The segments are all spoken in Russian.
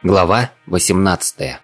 Глава 18.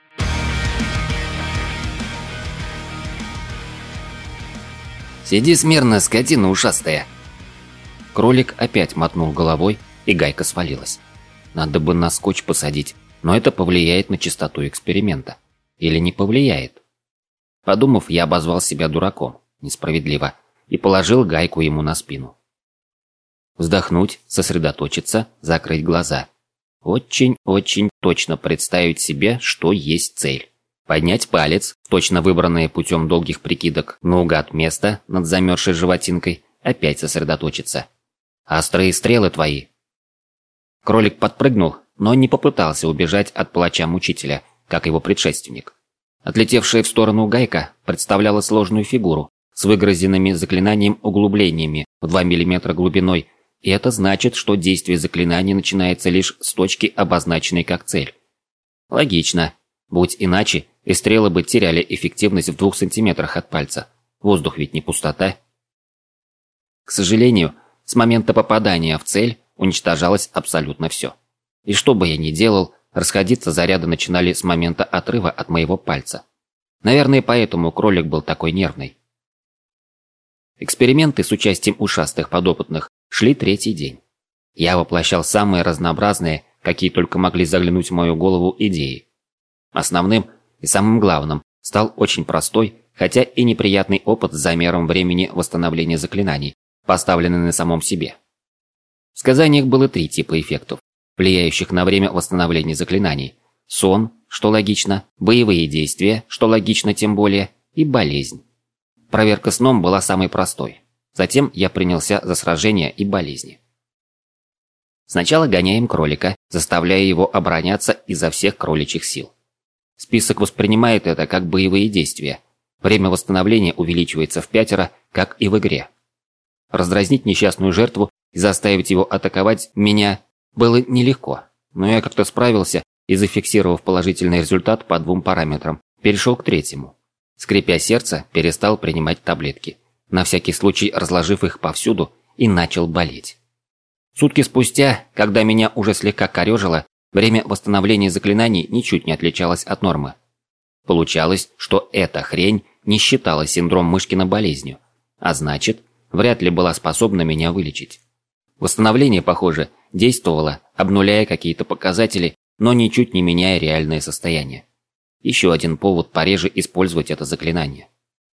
«Сиди смирно, скотина ушастая!» Кролик опять мотнул головой, и гайка свалилась. Надо бы на скотч посадить, но это повлияет на чистоту эксперимента. Или не повлияет? Подумав, я обозвал себя дураком, несправедливо, и положил гайку ему на спину. Вздохнуть, сосредоточиться, закрыть глаза. Очень-очень точно представить себе, что есть цель. Поднять палец, точно выбранное путем долгих прикидок, наугад место над замерзшей животинкой, опять сосредоточиться. Острые стрелы твои. Кролик подпрыгнул, но не попытался убежать от палача мучителя, как его предшественник. Отлетевшая в сторону гайка представляла сложную фигуру с выгрызенными заклинанием углублениями в 2 мм глубиной, и это значит, что действие заклинания начинается лишь с точки, обозначенной как цель. Логично. Будь иначе, и стрелы бы теряли эффективность в 2 сантиметрах от пальца. Воздух ведь не пустота. К сожалению, с момента попадания в цель уничтожалось абсолютно все. И что бы я ни делал, расходиться заряды начинали с момента отрыва от моего пальца. Наверное, поэтому кролик был такой нервный. Эксперименты с участием ушастых подопытных шли 3-й день. Я воплощал самые разнообразные, какие только могли заглянуть в мою голову, идеи. Основным и самым главным стал очень простой, хотя и неприятный опыт с замером времени восстановления заклинаний, поставленный на самом себе. В сказаниях было 3 типа эффектов, влияющих на время восстановления заклинаний. Сон, что логично, боевые действия, что логично тем более, и болезнь. Проверка сном была самой простой. Затем я принялся за сражения и болезни. Сначала гоняем кролика, заставляя его обороняться изо всех кроличьих сил. Список воспринимает это как боевые действия. Время восстановления увеличивается в 5, как и в игре. Раздразнить несчастную жертву и заставить его атаковать меня было нелегко, но я как-то справился и, зафиксировав положительный результат по 2 параметрам, перешел к 3-му. Скрипя сердце, перестал принимать таблетки, на всякий случай разложив их повсюду, и начал болеть. Сутки спустя, когда меня уже слегка корежило, время восстановления заклинаний ничуть не отличалось от нормы. Получалось, что эта хрень не считала синдром Мышкина болезнью, а значит, вряд ли была способна меня вылечить. Восстановление, похоже, действовало, обнуляя какие-то показатели, но ничуть не меняя реальное состояние. Еще один повод пореже использовать это заклинание.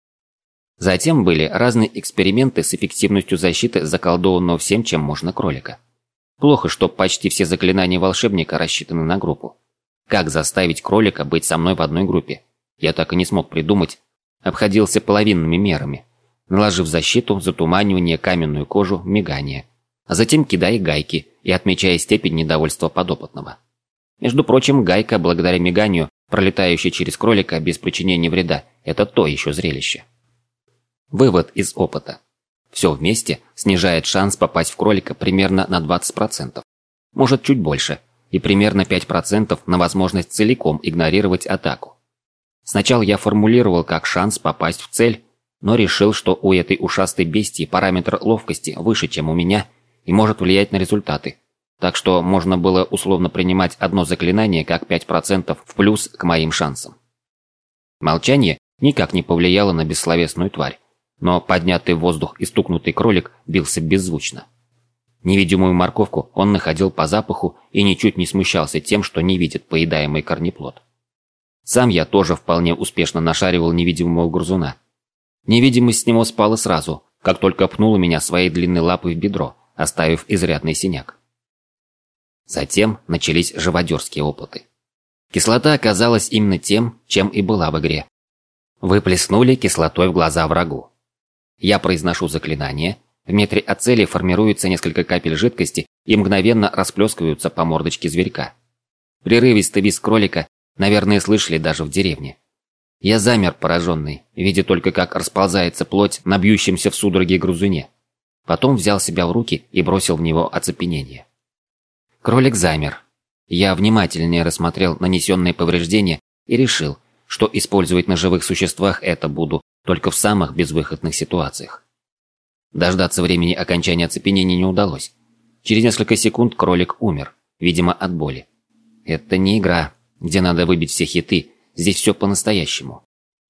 Затем были разные эксперименты с эффективностью защиты заколдованного всем, чем можно кролика. Плохо, что почти все заклинания волшебника рассчитаны на группу. Как заставить кролика быть со мной в одной группе? Я так и не смог придумать. Обходился половинными мерами. Наложив защиту, затуманивание, каменную кожу, мигание. А затем кидая гайки и отмечая степень недовольства подопытного. Между прочим, гайка, благодаря миганию, пролетающая через кролика без причинения вреда, это то еще зрелище. Вывод из опыта. Все вместе снижает шанс попасть в кролика примерно на 20%. Может, чуть больше. И примерно 5% на возможность целиком игнорировать атаку. Сначала я формулировал как шанс попасть в цель, но решил, что у этой ушастой бестии параметр ловкости выше, чем у меня, и может влиять на результаты. Так что можно было условно принимать одно заклинание как 5% в плюс к моим шансам. Молчание никак не повлияло на бессловесную тварь, но поднятый в воздух и стукнутый кролик бился беззвучно. Невидимую морковку он находил по запаху и ничуть не смущался тем, что не видит поедаемый корнеплод. Сам я тоже вполне успешно нашаривал невидимого грызуна. Невидимость с него спала сразу, как только пнула меня своей длинной лапой в бедро, оставив изрядный синяк. Затем начались живодерские опыты. Кислота оказалась именно тем, чем и была в игре. Вы плеснули кислотой в глаза врагу. Я произношу заклинание, в метре от цели формируется несколько капель жидкости и мгновенно расплескиваются по мордочке зверька. Прерывистый визг кролика, наверное, слышали даже в деревне. Я замер пораженный, видя только, как расползается плоть на бьющемся в судороге грызуне. Потом взял себя в руки и бросил в него оцепенение. Кролик замер. Я внимательнее рассмотрел нанесенные повреждения и решил, что использовать на живых существах это буду только в самых безвыходных ситуациях. Дождаться времени окончания оцепенения не удалось. Через несколько секунд кролик умер, видимо от боли. Это не игра, где надо выбить все хиты, здесь все по-настоящему.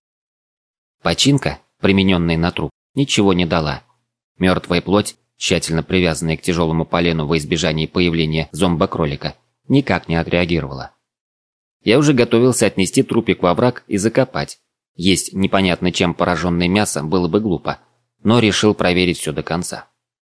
Починка, примененная на труп, ничего не дала. Мертвая плоть, тщательно привязанная к тяжелому полену во избежание появления зомбокролика, никак не отреагировала. Я уже готовился отнести трупик во враг и закопать. Есть непонятно чем пораженное мясо было бы глупо, но решил проверить все до конца.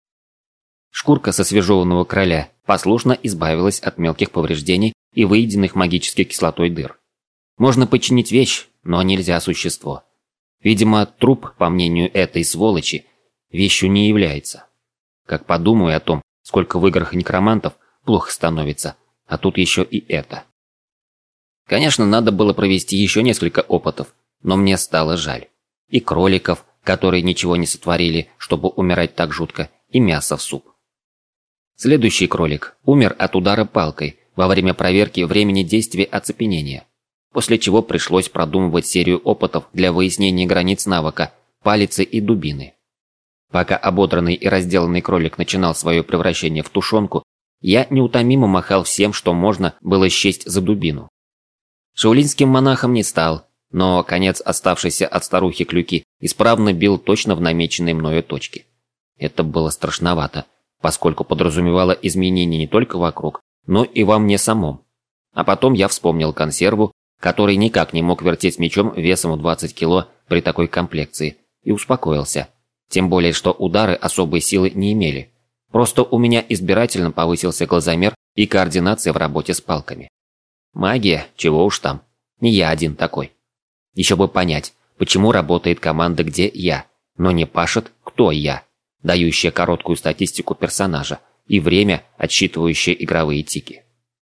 Шкурка со свежеванного кроля послушно избавилась от мелких повреждений и выеденных магической кислотой дыр. Можно починить вещь, но нельзя существо. Видимо, труп, по мнению этой сволочи, вещью не является. Как подумаю о том, сколько в играх некромантов, плохо становится, а тут еще и это. Конечно, надо было провести еще несколько опытов, но мне стало жаль. И кроликов, которые ничего не сотворили, чтобы умирать так жутко, и мясо в суп. Следующий кролик умер от удара палкой во время проверки времени действия оцепенения, после чего пришлось продумывать серию опытов для выяснения границ навыка, палицы и дубины. Пока ободранный и разделанный кролик начинал свое превращение в тушенку, я неутомимо махал всем, что можно было счесть за дубину. Шаолиньским монахом не стал, но конец оставшейся от старухи клюки исправно бил точно в намеченные мною точки. Это было страшновато, поскольку подразумевало изменения не только вокруг, но и во мне самом. А потом я вспомнил консерву, который никак не мог вертеть мечом весом в 20 кило при такой комплекции, и успокоился. Тем более, что удары особой силы не имели. Просто у меня избирательно повысился глазомер и координация в работе с палками. Магия, чего уж там. Не я один такой. Еще бы понять, почему работает команда «Где я», но не пашет «Кто я», дающая короткую статистику персонажа и время, отсчитывающее игровые тики.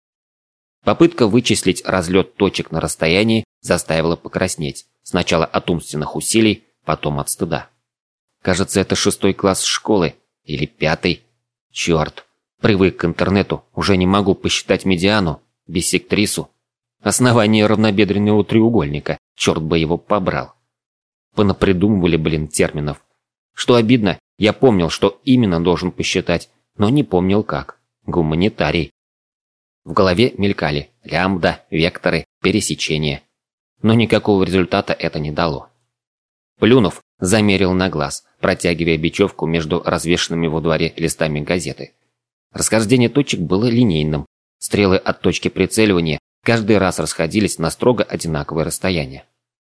Попытка вычислить разлет точек на расстоянии заставила покраснеть. Сначала от умственных усилий, потом от стыда. Кажется, это 6 класс школы. Или 5. Черт. Привык к интернету. Уже не могу посчитать медиану, биссектрису. Основание равнобедренного треугольника. Черт бы его побрал. Понапридумывали, терминов. Что обидно, я помнил, что именно должен посчитать, но не помнил как. Гуманитарий. В голове мелькали лямбда, векторы, пересечения. Но никакого результата это не дало. Плюнув, замерил на глаз, протягивая бечевку между развешанными во дворе листами газеты. Расхождение точек было линейным. Стрелы от точки прицеливания каждый раз расходились на строго одинаковое расстояние.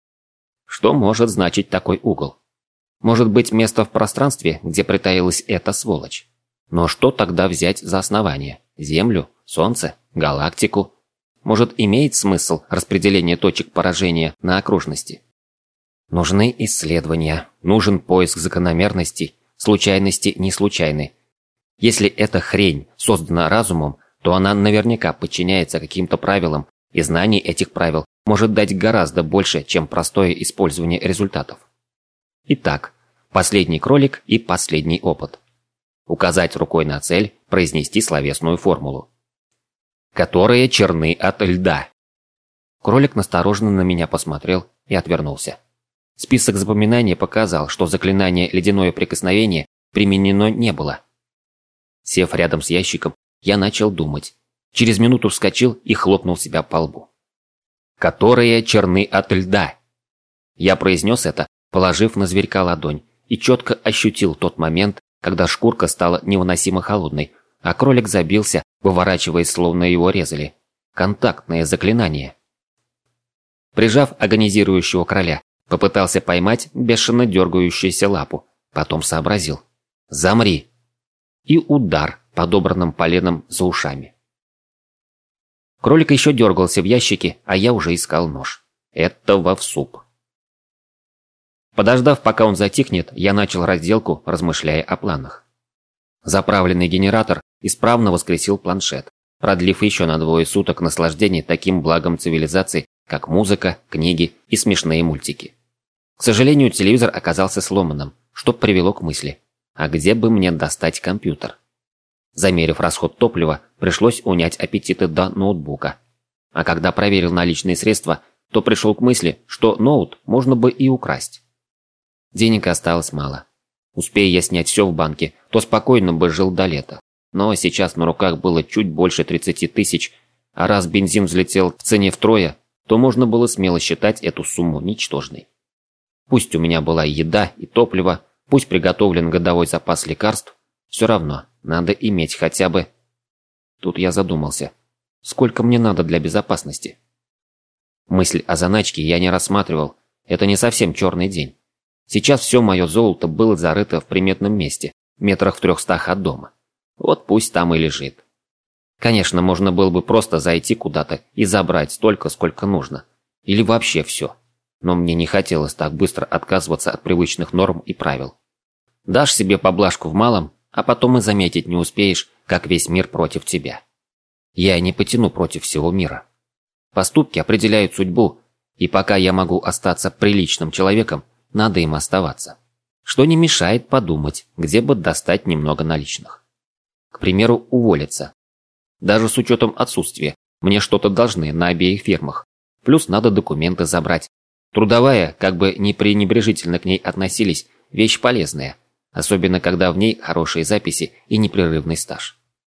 Что может значить такой угол? Может быть, место в пространстве, где притаилась эта сволочь? Но что тогда взять за основание? Землю? Солнце? Галактику? Может, имеет смысл распределение точек поражения на окружности? Нужны исследования, нужен поиск закономерностей, случайности не случайны. Если эта хрень создана разумом, то она наверняка подчиняется каким-то правилам, и знание этих правил может дать гораздо больше, чем простое использование результатов. Итак, последний кролик и последний опыт. Указать рукой на цель, произнести словесную формулу. Которые черны от льда. Кролик настороженно на меня посмотрел и отвернулся. Список запоминания показал, что заклинание «Ледяное прикосновение» применено не было. Сев рядом с ящиком, я начал думать. Через минуту вскочил и хлопнул себя по лбу. «Которые черны от льда». Я произнес это, положив на зверька ладонь, и четко ощутил тот момент, когда шкурка стала невыносимо холодной, а кролик забился, выворачиваясь, словно его резали. Контактное заклинание. Прижав агонизирующего кроля, попытался поймать бешено дергающуюся лапу, потом сообразил. «Замри!» И удар подобранным поленом за ушами. Кролик еще дергался в ящике, а я уже искал нож. Этого в суп. Подождав, пока он затихнет, я начал разделку, размышляя о планах. Заправленный генератор исправно воскресил планшет, продлив еще на 2 суток наслаждение таким благом цивилизации, как музыка, книги и смешные мультики. К сожалению, телевизор оказался сломанным, что привело к мысли: а где бы мне достать компьютер? Замерив расход топлива, пришлось унять аппетиты до ноутбука. А когда проверил наличные средства, то пришел к мысли, что ноут можно бы и украсть. Денег осталось мало. Успея я снять все в банке, то спокойно бы жил до лета. Но сейчас на руках было чуть больше 30 тысяч, А раз бензин взлетел в цене втрое, то можно было смело считать эту сумму ничтожной. Пусть у меня была и еда, и топливо, пусть приготовлен годовой запас лекарств, все равно надо иметь хотя бы... Тут я задумался, сколько мне надо для безопасности? Мысль о заначке я не рассматривал, это не совсем черный день. Сейчас все мое золото было зарыто в приметном месте, метрах в 300 от дома. Вот пусть там и лежит. Конечно, можно было бы просто зайти куда-то и забрать столько, сколько нужно. Или вообще все. Но мне не хотелось так быстро отказываться от привычных норм и правил. Дашь себе поблажку в малом, а потом и заметить не успеешь, как весь мир против тебя. Я не потяну против всего мира. Поступки определяют судьбу, и пока я могу остаться приличным человеком, надо им оставаться. Что не мешает подумать, где бы достать немного наличных. К примеру, уволиться. Даже с учетом отсутствия, мне что-то должны на обеих фирмах. Плюс надо документы забрать. Трудовая, как бы не пренебрежительно к ней относились, вещь полезная. Особенно, когда в ней хорошие записи и непрерывный стаж.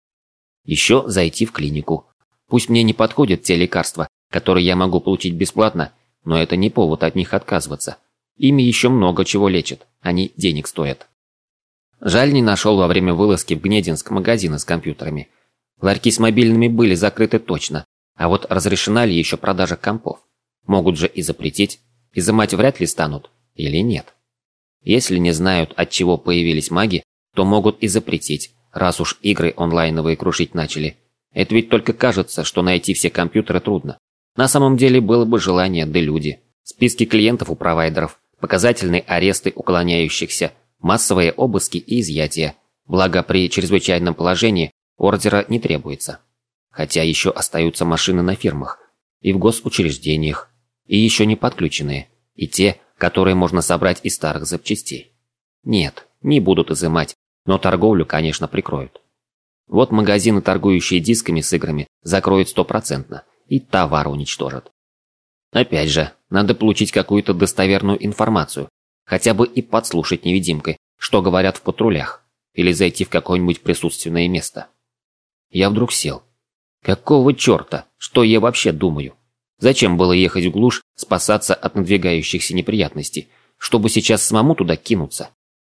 Еще зайти в клинику. Пусть мне не подходят те лекарства, которые я могу получить бесплатно, но это не повод от них отказываться. Ими еще много чего лечат, они денег стоят. Жаль, не нашел во время вылазки в Гнединск магазина с компьютерами. Ларьки с мобильными были закрыты точно, а вот разрешена ли еще продажа компов? Могут же и запретить, изымать вряд ли станут, или нет? Если не знают, от чего появились маги, то могут и запретить, раз уж игры онлайновые крушить начали. Это ведь только кажется, что найти все компьютеры трудно. На самом деле было бы желание, да люди. Списки клиентов у провайдеров, показательные аресты уклоняющихся, массовые обыски и изъятия. Благо при чрезвычайном положении ордера не требуется. Хотя еще остаются машины на фирмах, и в госучреждениях, и еще не подключенные, и те, которые можно собрать из старых запчастей. Нет, не будут изымать, но торговлю, конечно, прикроют. Вот магазины, торгующие дисками с играми, закроют 100%, и товар уничтожат. Опять же, надо получить какую-то достоверную информацию, хотя бы и подслушать невидимкой, что говорят в патрулях, или зайти в какое-нибудь присутственное место. Я вдруг сел. Какого черта? Что я вообще думаю? Зачем было ехать в глушь, спасаться от надвигающихся неприятностей, чтобы сейчас самому туда кинуться?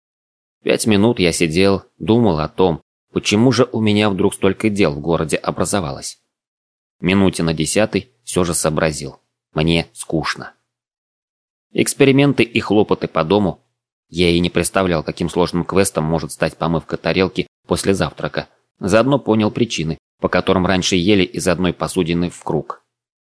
5 минут я сидел, думал о том, почему же у меня вдруг столько дел в городе образовалось. Минуте на 10 все же сообразил. Мне скучно. Эксперименты и хлопоты по дому. Я и не представлял, каким сложным квестом может стать помывка тарелки после завтрака. Заодно понял причины, по которым раньше ели из одной посудины в круг.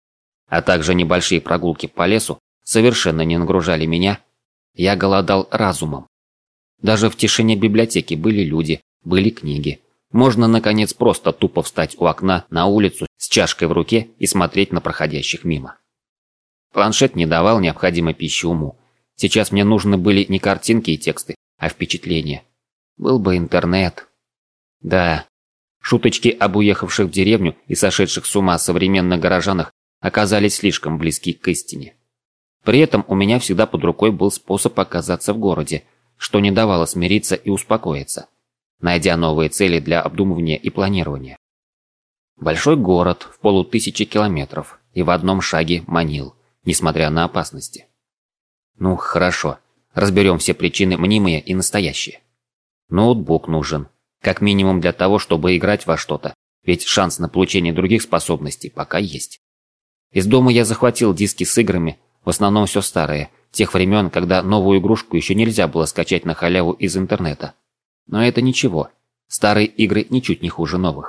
А также небольшие прогулки по лесу совершенно не нагружали меня. Я голодал разумом. Даже в тишине библиотеки были люди, были книги. Можно, наконец, просто тупо встать у окна на улицу с чашкой в руке и смотреть на проходящих мимо. Планшет не давал необходимой пищи уму. Сейчас мне нужны были не картинки и тексты, а впечатления. Был бы интернет. Да, шуточки об уехавших в деревню и сошедших с ума современных горожанах оказались слишком близки к истине. При этом у меня всегда под рукой был способ оказаться в городе, что не давало смириться и успокоиться, найдя новые цели для обдумывания и планирования. Большой город в 500 километров и в одном шаге манил, несмотря на опасности. Ну, хорошо, разберем все причины мнимые и настоящие. Ноутбук нужен, как минимум для того, чтобы играть во что-то, ведь шанс на получение других способностей пока есть. Из дома я захватил диски с играми, в основном все старые, тех времен, когда новую игрушку еще нельзя было скачать на халяву из интернета. Но это ничего, старые игры ничуть не хуже новых.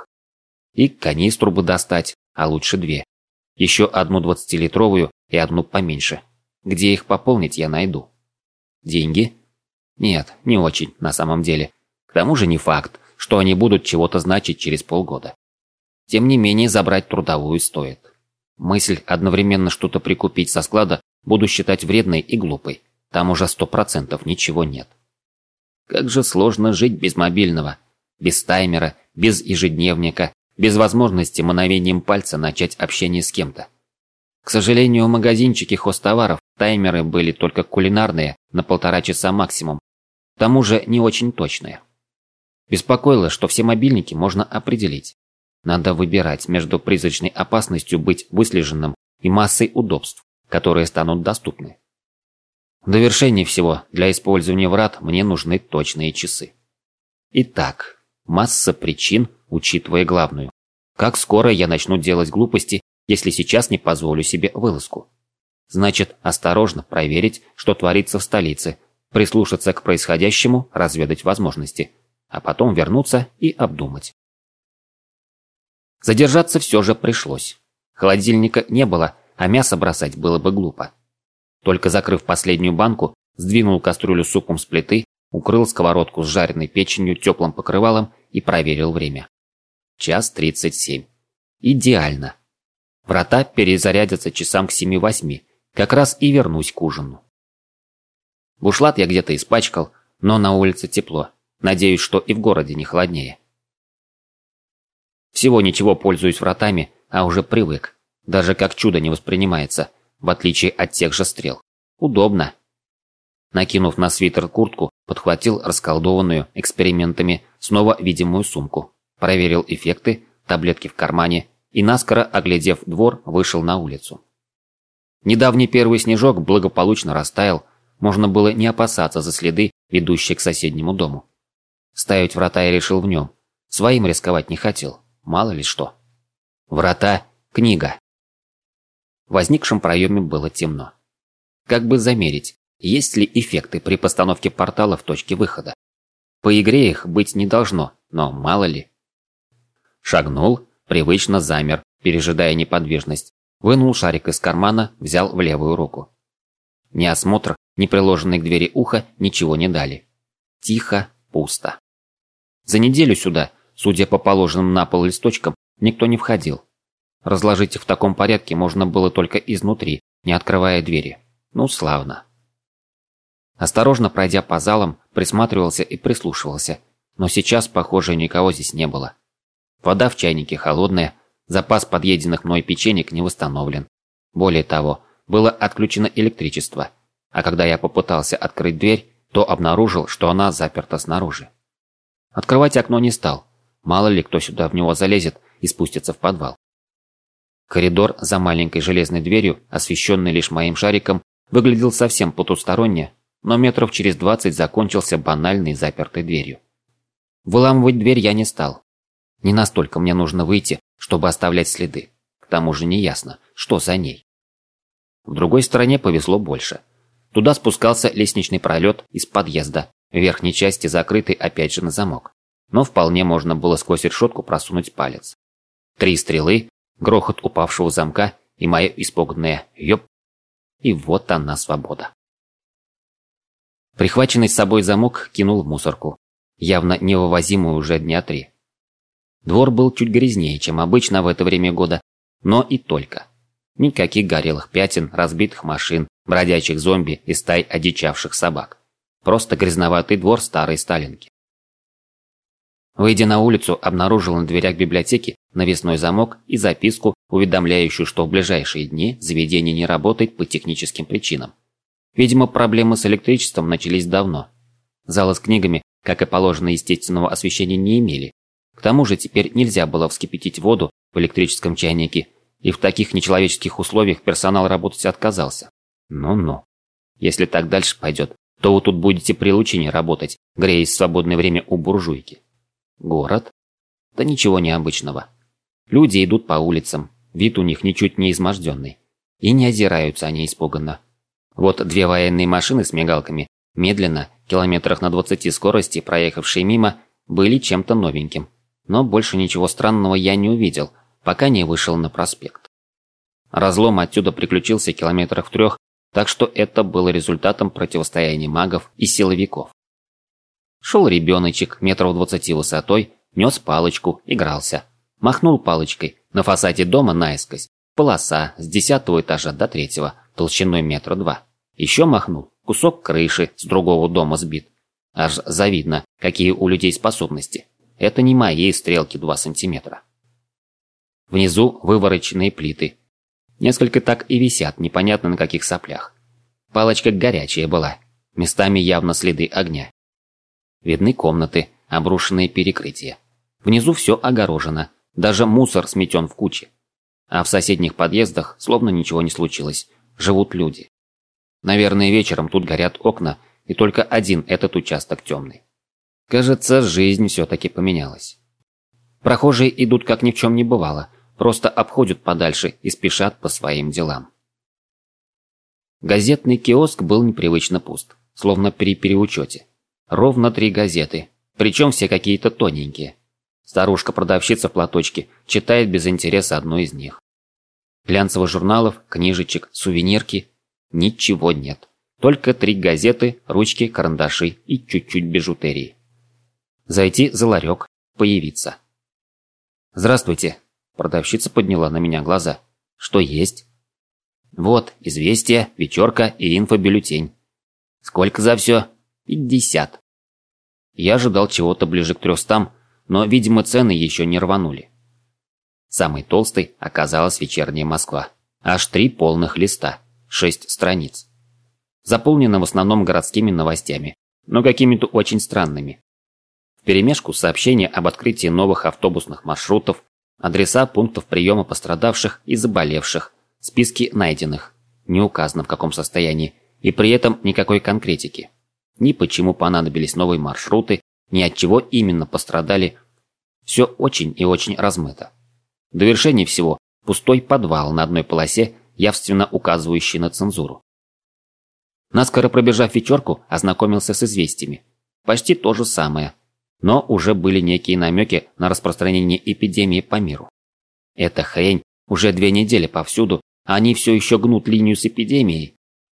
И канистру бы достать, а лучше 2. Еще одну 20-литровую и одну поменьше. Где их пополнить, я найду. Деньги? Нет, не очень, на самом деле. К тому же не факт, что они будут чего-то значить через полгода. Тем не менее, забрать трудовую стоит. Мысль одновременно что-то прикупить со склада буду считать вредной и глупой. Там уже 100% ничего нет. Как же сложно жить без мобильного, без таймера, без ежедневника, без возможности мановением пальца начать общение с кем-то. К сожалению, в магазинчике хозтоваров таймеры были только кулинарные, на 1,5 часа максимум. К тому же не очень точные. Беспокоило, что все мобильники можно определить. Надо выбирать между призрачной опасностью быть выслеженным и массой удобств, которые станут доступны. В довершение всего, для использования врат мне нужны точные часы. Итак, масса причин, учитывая главную. Как скоро я начну делать глупости, если сейчас не позволю себе вылазку? Значит, осторожно проверить, что творится в столице, прислушаться к происходящему, разведать возможности, а потом вернуться и обдумать. Задержаться все же пришлось. Холодильника не было, а мясо бросать было бы глупо. Только закрыв последнюю банку, сдвинул кастрюлю с супом с плиты, укрыл сковородку с жареной печенью теплым покрывалом и проверил время. 1:37. Идеально. Врата перезарядятся часам к 7-8, как раз и вернусь к ужину. Бушлат я где-то испачкал, но на улице тепло. Надеюсь, что и в городе не холоднее. Всего ничего пользуюсь вратами, а уже привык. Даже как чудо не воспринимается, в отличие от тех же стрел. Удобно. Накинув на свитер куртку, подхватил расколдованную экспериментами снова видимую сумку. Проверил эффекты, таблетки в кармане и, наскоро оглядев двор, вышел на улицу. Недавний первый снежок благополучно растаял, можно было не опасаться за следы, ведущие к соседнему дому. Ставить врата я решил в нем. Своим рисковать не хотел, мало ли что. Врата – книга. В возникшем проеме было темно. Как бы замерить, есть ли эффекты при постановке портала в точке выхода. По игре их быть не должно, но мало ли. Шагнул, привычно замер, пережидая неподвижность. Вынул шарик из кармана, взял в левую руку. Ни осмотр, ни приложенный к двери ухо ничего не дали. Тихо, пусто. За неделю сюда, судя по положенным на пол листочкам, никто не входил. Разложить их в таком порядке можно было только изнутри, не открывая двери. Ну, славно. Осторожно пройдя по залам, присматривался и прислушивался, но сейчас, похоже, никого здесь не было. Вода в чайнике холодная, запас подъеденных мной печенек не восстановлен. Более того, было отключено электричество, а когда я попытался открыть дверь, то обнаружил, что она заперта снаружи. Открывать окно не стал, мало ли кто сюда в него залезет и спустится в подвал. Коридор за маленькой железной дверью, освещенный лишь моим шариком, выглядел совсем потусторонне, но метров через 20 закончился банальной запертой дверью. Выламывать дверь я не стал. Не настолько мне нужно выйти, чтобы оставлять следы. К тому же неясно, что за ней. В другой стороне повезло больше. Туда спускался лестничный пролет из подъезда, в верхней части закрытый опять же на замок. Но вполне можно было сквозь решетку просунуть палец. 3 стрелы, грохот упавшего замка и мое испуганное «ёп». И вот она, свобода. Прихваченный с собой замок кинул в мусорку, явно невывозимую уже дня 3. Двор был чуть грязнее, чем обычно в это время года, но и только. Никаких горелых пятен, разбитых машин, бродячих зомби и стай одичавших собак. Просто грязноватый двор старой Сталинки. Выйдя на улицу, обнаружил на дверях библиотеки навесной замок и записку, уведомляющую, что в ближайшие дни заведение не работает по техническим причинам. Видимо, проблемы с электричеством начались давно. Залы с книгами, как и положено, естественного освещения не имели. К тому же теперь нельзя было вскипятить воду в электрическом чайнике, и в таких нечеловеческих условиях персонал работать отказался. Ну-ну. Если так дальше пойдет, то вы тут будете при лучине работать, греясь в свободное время у буржуйки. Город? Да ничего необычного. Люди идут по улицам, вид у них ничуть не изможденный. И не озираются они испуганно. Вот 2 военные машины с мигалками, медленно, километрах на 20 скорости, проехавшие мимо, были чем-то новеньким. Но больше ничего странного я не увидел, пока не вышел на проспект. Разлом отсюда приключился километрах в 3, так что это было результатом противостояния магов и силовиков. Шел ребеночек, метров 20 высотой, нес палочку, игрался. Махнул палочкой, на фасаде дома наискось, полоса с 10-го этажа до 3-го, толщиной 1,2 метра. Еще махнул, кусок крыши с другого дома сбит. Аж завидно, какие у людей способности. Это не моей стрелки 2 сантиметра. Внизу вывороченные плиты. Несколько так и висят, непонятно на каких соплях. Палочка горячая была, местами явно следы огня. Видны комнаты, обрушенные перекрытия. Внизу все огорожено, Даже мусор сметен в куче. А в соседних подъездах словно ничего не случилось. Живут люди. Наверное, вечером тут горят окна, и только один этот участок темный. Кажется, жизнь все-таки поменялась. Прохожие идут как ни в чем не бывало, просто обходят подальше и спешат по своим делам. Газетный киоск был непривычно пуст, словно при переучете. Ровно 3 газеты, причем все какие-то тоненькие. Старушка-продавщица в платочке читает без интереса одну из них. Глянцевых журналов, книжечек, сувенирки – ничего нет. Только 3 газеты, ручки, карандаши и чуть-чуть бижутерии. Зайти за ларек, появиться. «Здравствуйте», – продавщица подняла на меня глаза. «Что есть?» «Вот, известия, вечерка и инфобюллетень». «Сколько за все?» 50. Я ожидал чего-то ближе к 300, но, видимо, цены еще не рванули. Самый толстый оказалась «Вечерняя Москва». Аж 3 полных листа, 6 страниц. Заполнено в основном городскими новостями, но какими-то очень странными. Вперемешку сообщения об открытии новых автобусных маршрутов, адреса пунктов приема пострадавших и заболевших, списки найденных, не указано в каком состоянии, и при этом никакой конкретики. Ни почему понадобились новые маршруты, ни от чего именно пострадали. Все очень и очень размыто. В довершение всего пустой подвал на одной полосе, явственно указывающий на цензуру. Наскоро пробежав вечерку, ознакомился с известиями. Почти то же самое, но уже были некие намеки на распространение эпидемии по миру. Эта хрень уже 2 недели повсюду, а они все еще гнут линию с эпидемией.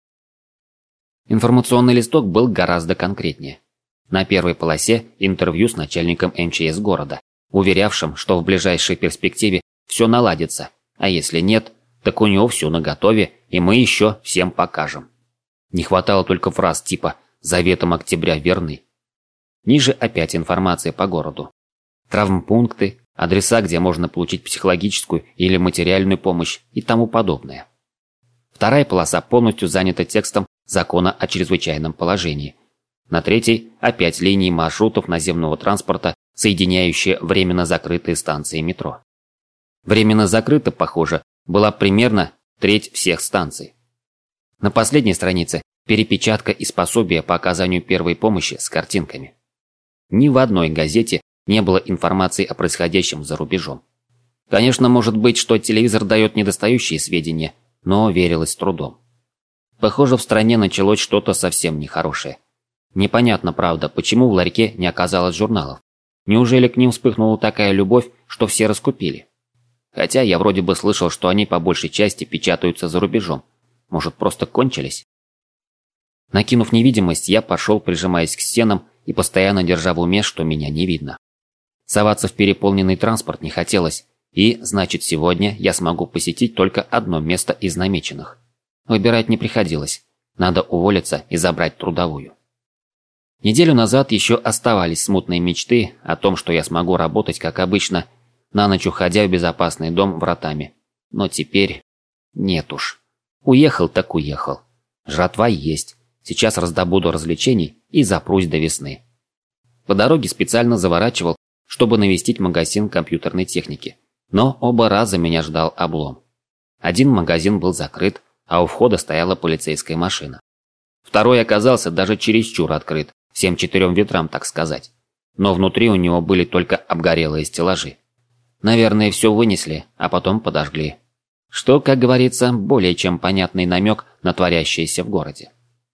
Информационный листок был гораздо конкретнее. На первой полосе интервью с начальником МЧС города, уверявшим, что в ближайшей перспективе все наладится, а если нет, так у него все наготове, и мы еще всем покажем. Не хватало только фраз типа «Заветом октября верны». Ниже опять информация по городу. Травмпункты, адреса, где можно получить психологическую или материальную помощь и тому подобное. Вторая полоса полностью занята текстом закона о чрезвычайном положении. На 3-й опять линии маршрутов наземного транспорта, соединяющие временно закрытые станции метро. Временно закрыта, похоже, была примерно 1/3 всех станций. На последней странице перепечатка и пособие по оказанию первой помощи с картинками. Ни в одной газете не было информации о происходящем за рубежом. Конечно, может быть, что телевизор дает недостающие сведения, но верилось с трудом. Похоже, в стране началось что-то совсем нехорошее. Непонятно, правда, почему в ларьке не оказалось журналов. Неужели к ним вспыхнула такая любовь, что все раскупили? Хотя я вроде бы слышал, что они по большей части печатаются за рубежом. Может, просто кончились? Накинув невидимость, я пошел, прижимаясь к стенам и постоянно держа в уме, что меня не видно. Соваться в переполненный транспорт не хотелось, и, значит, сегодня я смогу посетить только одно место из намеченных. Выбирать не приходилось. Надо уволиться и забрать трудовую. Неделю назад еще оставались смутные мечты о том, что я смогу работать, как обычно, на ночь уходя в безопасный дом вратами. Но теперь нет уж. Уехал так уехал. Жратва есть. Сейчас раздобуду развлечений и запрусь до весны. По дороге специально заворачивал, чтобы навестить магазин компьютерной техники. Но оба раза меня ждал облом. Один магазин был закрыт, а у входа стояла полицейская машина. Второй оказался даже чересчур открыт, всем 4 ветрам, так сказать. Но внутри у него были только обгорелые стеллажи. Наверное, все вынесли, а потом подожгли. Что, как говорится, более чем понятный намек на творящееся в городе.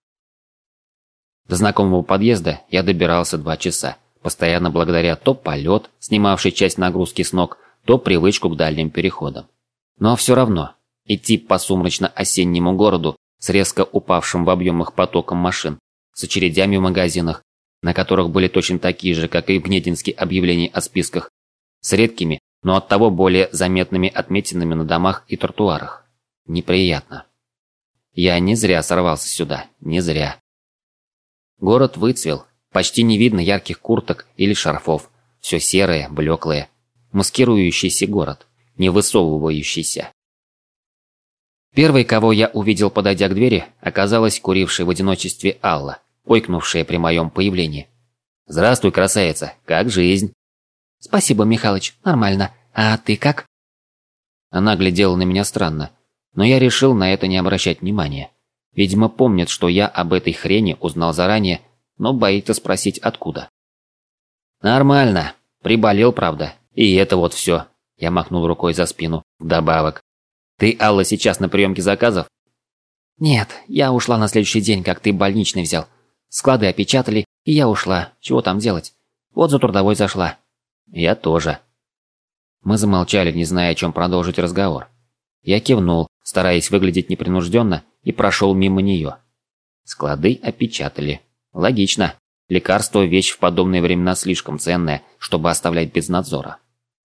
До знакомого подъезда я добирался 2 часа, постоянно благодаря то полет, снимавший часть нагрузки с ног, то привычку к дальним переходам. Но все равно, идти по сумрачно-осеннему городу с резко упавшим в объемах потоком машин, с очередями в магазинах, на которых были точно такие же, как и в Гнединске объявления о списках, с редкими, но оттого более заметными отметинами на домах и тротуарах. Неприятно. Я не зря сорвался сюда, не зря. Город выцвел, почти не видно ярких курток или шарфов, все серое, блеклое, маскирующийся город, не высовывающийся. Первой, кого я увидел, подойдя к двери, оказалась курившая в одиночестве Алла, ойкнувшая при моем появлении. «Здравствуй, красавица, как жизнь?» «Спасибо, Михалыч, нормально. «А ты как?» Она глядела на меня странно, но я решил на это не обращать внимания. Видимо, помнит, что я об этой хрени узнал заранее, но боится спросить откуда. «Нормально. Приболел, правда. И это вот все». Я махнул рукой за спину. «Вдобавок. Ты, Алла, сейчас на приемке заказов?» «Нет, я ушла на следующий день, как ты больничный взял. Склады опечатали, и я ушла. Чего там делать? Вот за трудовой зашла». «Я тоже». Мы замолчали, не зная, о чем продолжить разговор. Я кивнул, стараясь выглядеть непринужденно, и прошел мимо нее. Склады опечатали. Логично. Лекарство – вещь в подобные времена слишком ценная, чтобы оставлять без надзора.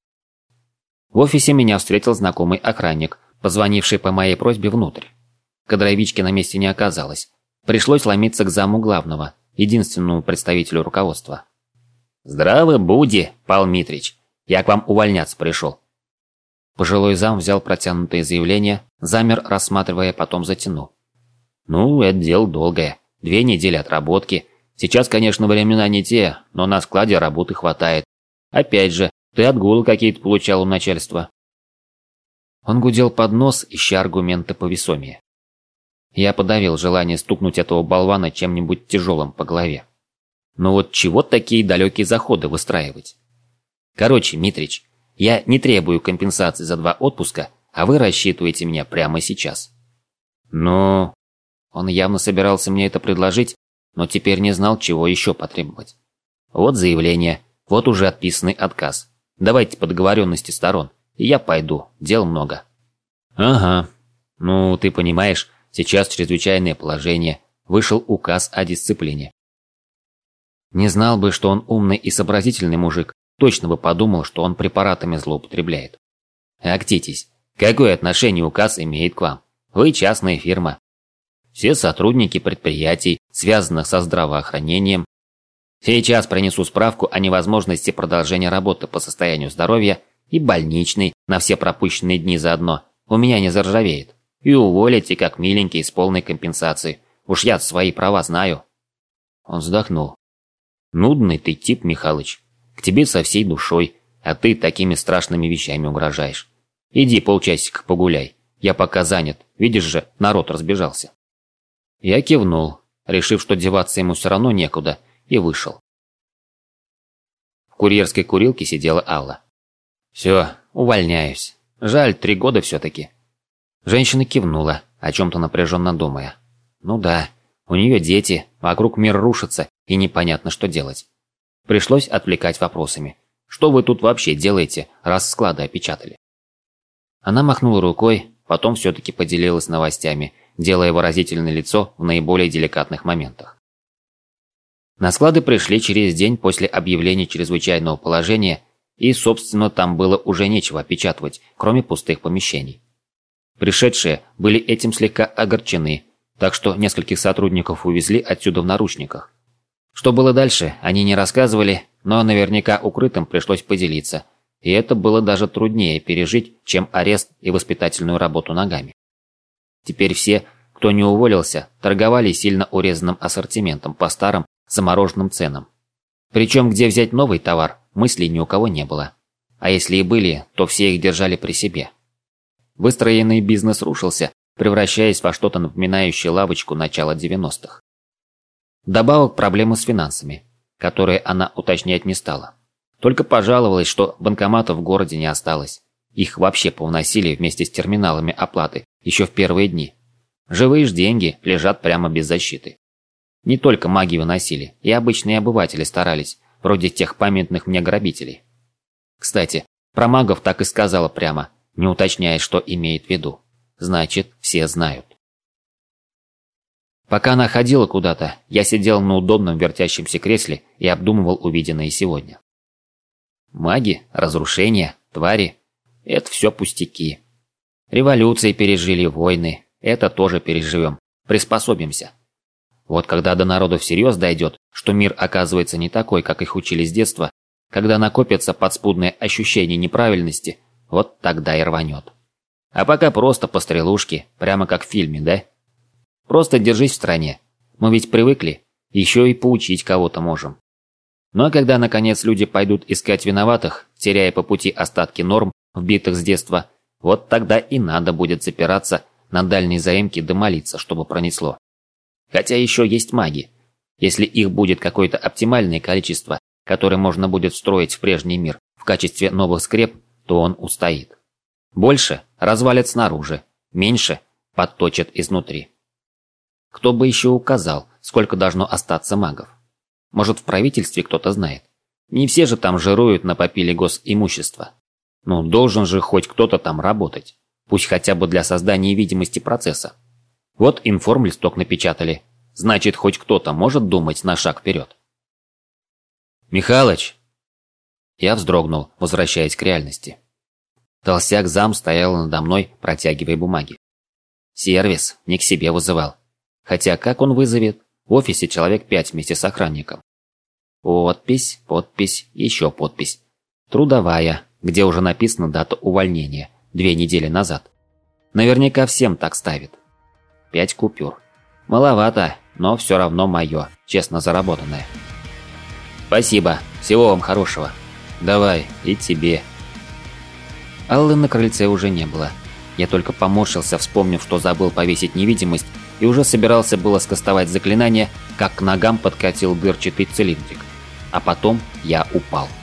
В офисе меня встретил знакомый охранник, позвонивший по моей просьбе внутрь. Кадровички на месте не оказалось. Пришлось ломиться к заму главного, единственному представителю руководства. «Здравы буди, Павел Митрич. Я к вам увольняться пришел». Пожилой зам взял протянутое заявление, замер, рассматривая, потом затянул. «Ну, это дело долгое. 2 недели отработки. Сейчас, конечно, времена не те, но на складе работы хватает. Опять же, ты отгулы какие-то получал у начальства». Он гудел под нос, ища аргументы повесомее. Я подавил желание стукнуть этого болвана чем-нибудь тяжелым по голове. Но вот чего такие далекие заходы выстраивать? Короче, Митрич, я не требую компенсации за 2 отпуска, а вы рассчитываете меня прямо сейчас. Но... Он явно собирался мне это предложить, но теперь не знал, чего еще потребовать. Вот заявление, вот уже отписанный отказ. Давайте по договоренности сторон, и я пойду, дел много. Ага. Ну, ты понимаешь, сейчас чрезвычайное положение, вышел указ о дисциплине. Не знал бы, что он умный и сообразительный мужик, точно бы подумал, что он препаратами злоупотребляет. Актитесь, какое отношение указ имеет к вам? Вы частная фирма. Все сотрудники предприятий, связанных со здравоохранением. Сейчас принесу справку о невозможности продолжения работы по состоянию здоровья и больничный на все пропущенные дни заодно. У меня не заржавеет. И уволите как миленький с полной компенсацией. Уж я свои права знаю. Он вздохнул. Нудный ты тип, Михалыч. К тебе со всей душой, а ты такими страшными вещами угрожаешь. Иди полчасика погуляй. Я пока занят. Видишь же, народ разбежался. Я кивнул, решив, что деваться ему все равно некуда, и вышел. В курьерской курилке сидела Алла. «Все, увольняюсь. Жаль, 3 года все-таки». Женщина кивнула, о чем-то напряженно думая. Ну да, у нее дети, вокруг мир рушится, и непонятно, что делать. Пришлось отвлекать вопросами. Что вы тут вообще делаете, раз склады опечатали? Она махнула рукой, потом все-таки поделилась новостями, делая выразительное лицо в наиболее деликатных моментах. На склады пришли через день после объявления чрезвычайного положения, и, собственно, там было уже нечего опечатывать, кроме пустых помещений. Пришедшие были этим слегка огорчены, так что нескольких сотрудников увезли отсюда в наручниках. Что было дальше, они не рассказывали, но наверняка укрытым пришлось поделиться, и это было даже труднее пережить, чем арест и воспитательную работу ногами. Теперь все, кто не уволился, торговали сильно урезанным ассортиментом по старым замороженным ценам. Причем где взять новый товар, мыслей ни у кого не было. А если и были, то все их держали при себе. Выстроенный бизнес рушился, превращаясь во что-то напоминающее лавочку начала 90-х. Вдобавок проблемы с финансами, которые она уточнять не стала. Только пожаловалась, что банкоматов в городе не осталось. Их вообще повносили вместе с терминалами оплаты еще в первые дни. Живые ж деньги лежат прямо без защиты. Не только маги выносили, и обычные обыватели старались, вроде тех памятных мне грабителей. Кстати, про магов так и сказала прямо, не уточняя, что имеет в виду. Значит, все знают. Пока она ходила куда-то, я сидел на удобном вертящемся кресле и обдумывал увиденное сегодня. Маги, разрушения, твари – это все пустяки. Революции пережили, войны – это тоже переживем, приспособимся. Вот когда до народа всерьез дойдет, что мир оказывается не такой, как их учили с детства, когда накопятся подспудные ощущения неправильности, вот тогда и рванет. А пока просто по стрелушке, прямо как в фильме, да? Просто держись в стороне. Мы ведь привыкли, еще и поучить кого-то можем. Ну а когда наконец люди пойдут искать виноватых, теряя по пути остатки норм, вбитых с детства, вот тогда и надо будет запираться на дальней заимке да молиться, чтобы пронесло. Хотя еще есть маги. Если их будет какое-то оптимальное количество, которое можно будет встроить в прежний мир в качестве новых скреп, то он устоит. Больше развалят снаружи, меньше подточат изнутри. Кто бы еще указал, сколько должно остаться магов? Может, в правительстве кто-то знает? Не все же там жируют на попиле госимущества. Ну, должен же хоть кто-то там работать. Пусть хотя бы для создания видимости процесса. Вот информлисток напечатали. Значит, хоть кто-то может думать на шаг вперед. «Михалыч!» Я вздрогнул, возвращаясь к реальности. Толстяк зам стоял надо мной, протягивая бумаги. Сервис не к себе вызывал. Хотя как он вызовет? В офисе человек 5 вместе с охранником. Подпись, подпись, еще подпись. Трудовая, где уже написана дата увольнения, 2 недели назад. Наверняка всем так ставит. 5 купюр. Маловато, но все равно мое, честно заработанное. Спасибо, всего вам хорошего. Давай, и тебе. Аллы на крыльце уже не было. Я только поморщился, вспомнив, что забыл повесить невидимость, и уже собирался было скастовать заклинание, как к ногам подкатил дырчатый цилиндрик. А потом я упал.